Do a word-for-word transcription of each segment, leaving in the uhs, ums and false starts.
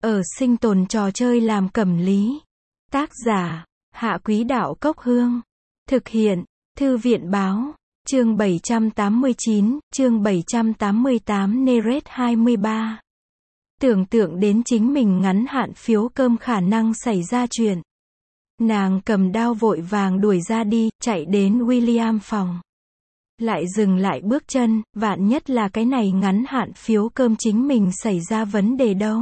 ở sinh tồn trò chơi làm cẩm lý. Tác giả, Hạ Quý Đạo Cốc Hương. Thực hiện, Thư viện Báo. Chương bảy trăm tám mươi chín, chương bảy trăm tám mươi tám Neret hai mươi ba. Tưởng tượng đến chính mình ngắn hạn phiếu cơm khả năng xảy ra chuyện. Nàng cầm đao vội vàng đuổi ra đi, chạy đến William phòng. Lại dừng lại bước chân, vạn nhất là cái này ngắn hạn phiếu cơm chính mình xảy ra vấn đề đâu.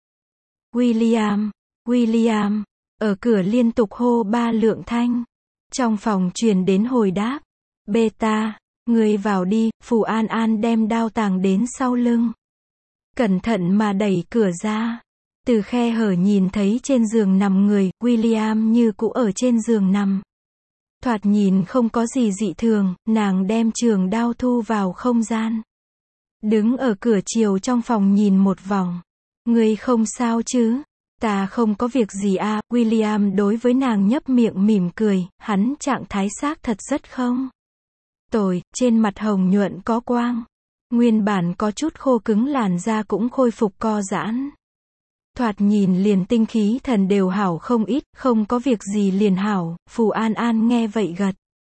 William, William, ở cửa liên tục hô ba lượng thanh. Trong phòng truyền đến hồi đáp. Beta, người vào đi, Phù An An đem đao tàng đến sau lưng. Cẩn thận mà đẩy cửa ra. Từ khe hở nhìn thấy trên giường nằm người, William như cũ ở trên giường nằm. Thoạt nhìn không có gì dị thường, nàng đem trường đao thu vào không gian. Đứng ở cửa chiều trong phòng nhìn một vòng. Người không sao chứ? Ta không có việc gì à, William đối với nàng nhấp miệng mỉm cười, hắn trạng thái xác thật rất không tồi, trên mặt hồng nhuận có quang. Nguyên bản có chút khô cứng làn da cũng khôi phục co giãn. Thoạt nhìn liền tinh khí thần đều hảo không ít, không có việc gì liền hảo, Phù An An nghe vậy gật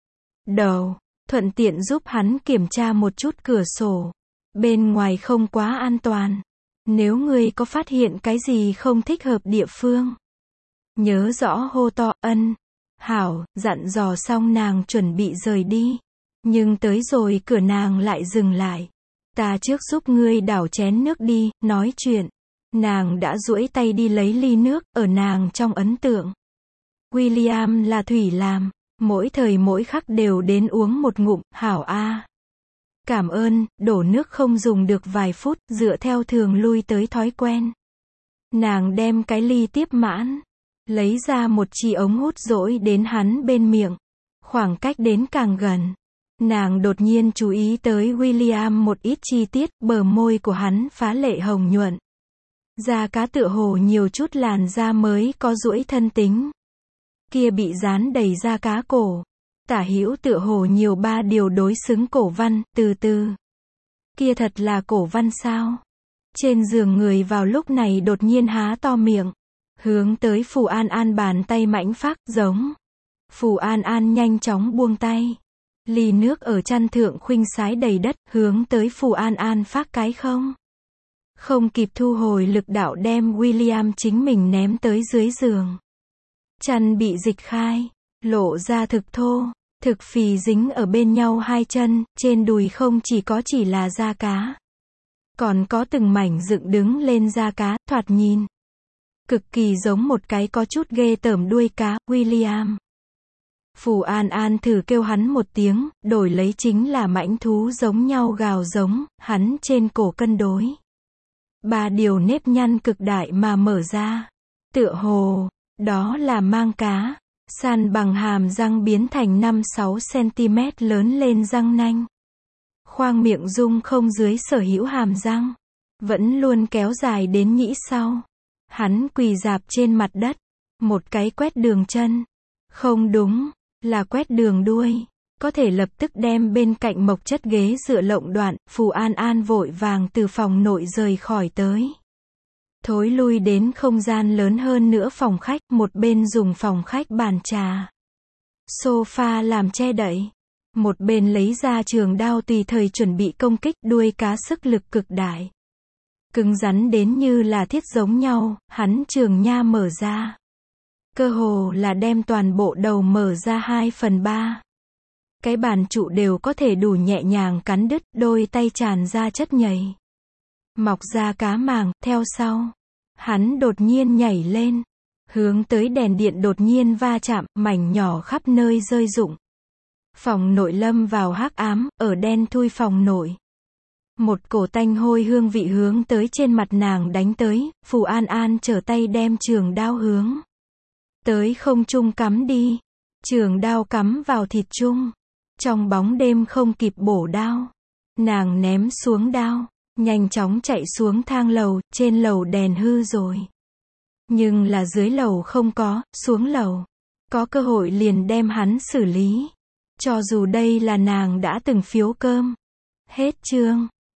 đầu, thuận tiện giúp hắn kiểm tra một chút cửa sổ. Bên ngoài không quá an toàn. Nếu ngươi có phát hiện cái gì không thích hợp địa phương, nhớ rõ hô to, ân. Hảo, dặn dò xong nàng chuẩn bị rời đi. Nhưng tới rồi cửa nàng lại dừng lại. Ta trước giúp ngươi đảo chén nước đi, nói chuyện. Nàng đã duỗi tay đi lấy ly nước, ở nàng trong ấn tượng. William là thủy làm, mỗi thời mỗi khắc đều đến uống một ngụm, hảo a. Cảm ơn, đổ nước không dùng được vài phút, dựa theo thường lui tới thói quen. Nàng đem cái ly tiếp mãn, lấy ra một chi ống hút dỗi đến hắn bên miệng. Khoảng cách đến càng gần, nàng đột nhiên chú ý tới William một ít chi tiết, bờ môi của hắn phá lệ hồng nhuận. Da cá tựa hồ nhiều chút làn da mới có duỗi thân tính. Kia bị dán đầy da cá cổ. Tả hữu tựa hồ nhiều ba điều đối xứng cổ văn, từ từ. Kia thật là cổ văn sao? Trên giường người vào lúc này đột nhiên há to miệng. Hướng tới Phù An An bàn tay mãnh phát, giống. Phù An An nhanh chóng buông tay. Ly nước ở chăn thượng khuynh sái đầy đất, hướng tới Phù An An phát cái không. Không kịp thu hồi lực đạo đem William chính mình ném tới dưới giường. Chăn bị dịch khai. Lộ ra thực thô, thực phì dính ở bên nhau hai chân, trên đùi không chỉ có chỉ là da cá. Còn có từng mảnh dựng đứng lên da cá, thoạt nhìn. Cực kỳ giống một cái có chút ghê tởm đuôi cá, William. Phù An An thử kêu hắn một tiếng, đổi lấy chính là mãnh thú giống nhau gào giống, hắn trên cổ cân đối. Ba điều nếp nhăn cực đại mà mở ra. Tựa hồ, đó là mang cá. San bằng hàm răng biến thành năm sáu xăng-ti-mét lớn lên răng nanh. Khoang miệng dung không dưới sở hữu hàm răng. Vẫn luôn kéo dài đến nhĩ sau. Hắn quỳ rạp trên mặt đất. Một cái quét đường chân. Không đúng, là quét đường đuôi. Có thể lập tức đem bên cạnh mộc chất ghế dựa lộng đoạn. Phù An An vội vàng từ phòng nội rời khỏi tới. Thối lui đến không gian lớn hơn nữa phòng khách, một bên dùng phòng khách bàn trà, sofa làm che đậy. Một bên lấy ra trường đao tùy thời chuẩn bị công kích, đuôi cá sức lực cực đại. Cứng rắn đến như là thiết giống nhau, hắn trường nha mở ra. Cơ hồ là đem toàn bộ đầu mở ra hai phần ba. Cái bàn trụ đều có thể đủ nhẹ nhàng cắn đứt, đôi tay tràn ra chất nhầy. Mọc ra cá màng, theo sau. Hắn đột nhiên nhảy lên. Hướng tới đèn điện đột nhiên va chạm, mảnh nhỏ khắp nơi rơi rụng. Phòng nội lâm vào hắc ám, ở đen thui phòng nội. Một cổ tanh hôi hương vị hướng tới trên mặt nàng đánh tới, Phù An An trở tay đem trường đao hướng tới không trung cắm đi. Trường đao cắm vào thịt trung. Trong bóng đêm không kịp bổ đao. Nàng ném xuống đao. Nhanh chóng chạy xuống thang lầu, trên lầu đèn hư rồi. Nhưng là dưới lầu không có, xuống lầu. Có cơ hội liền đem hắn xử lý. Cho dù đây là nàng đã từng phiếu cơm. Hết chương.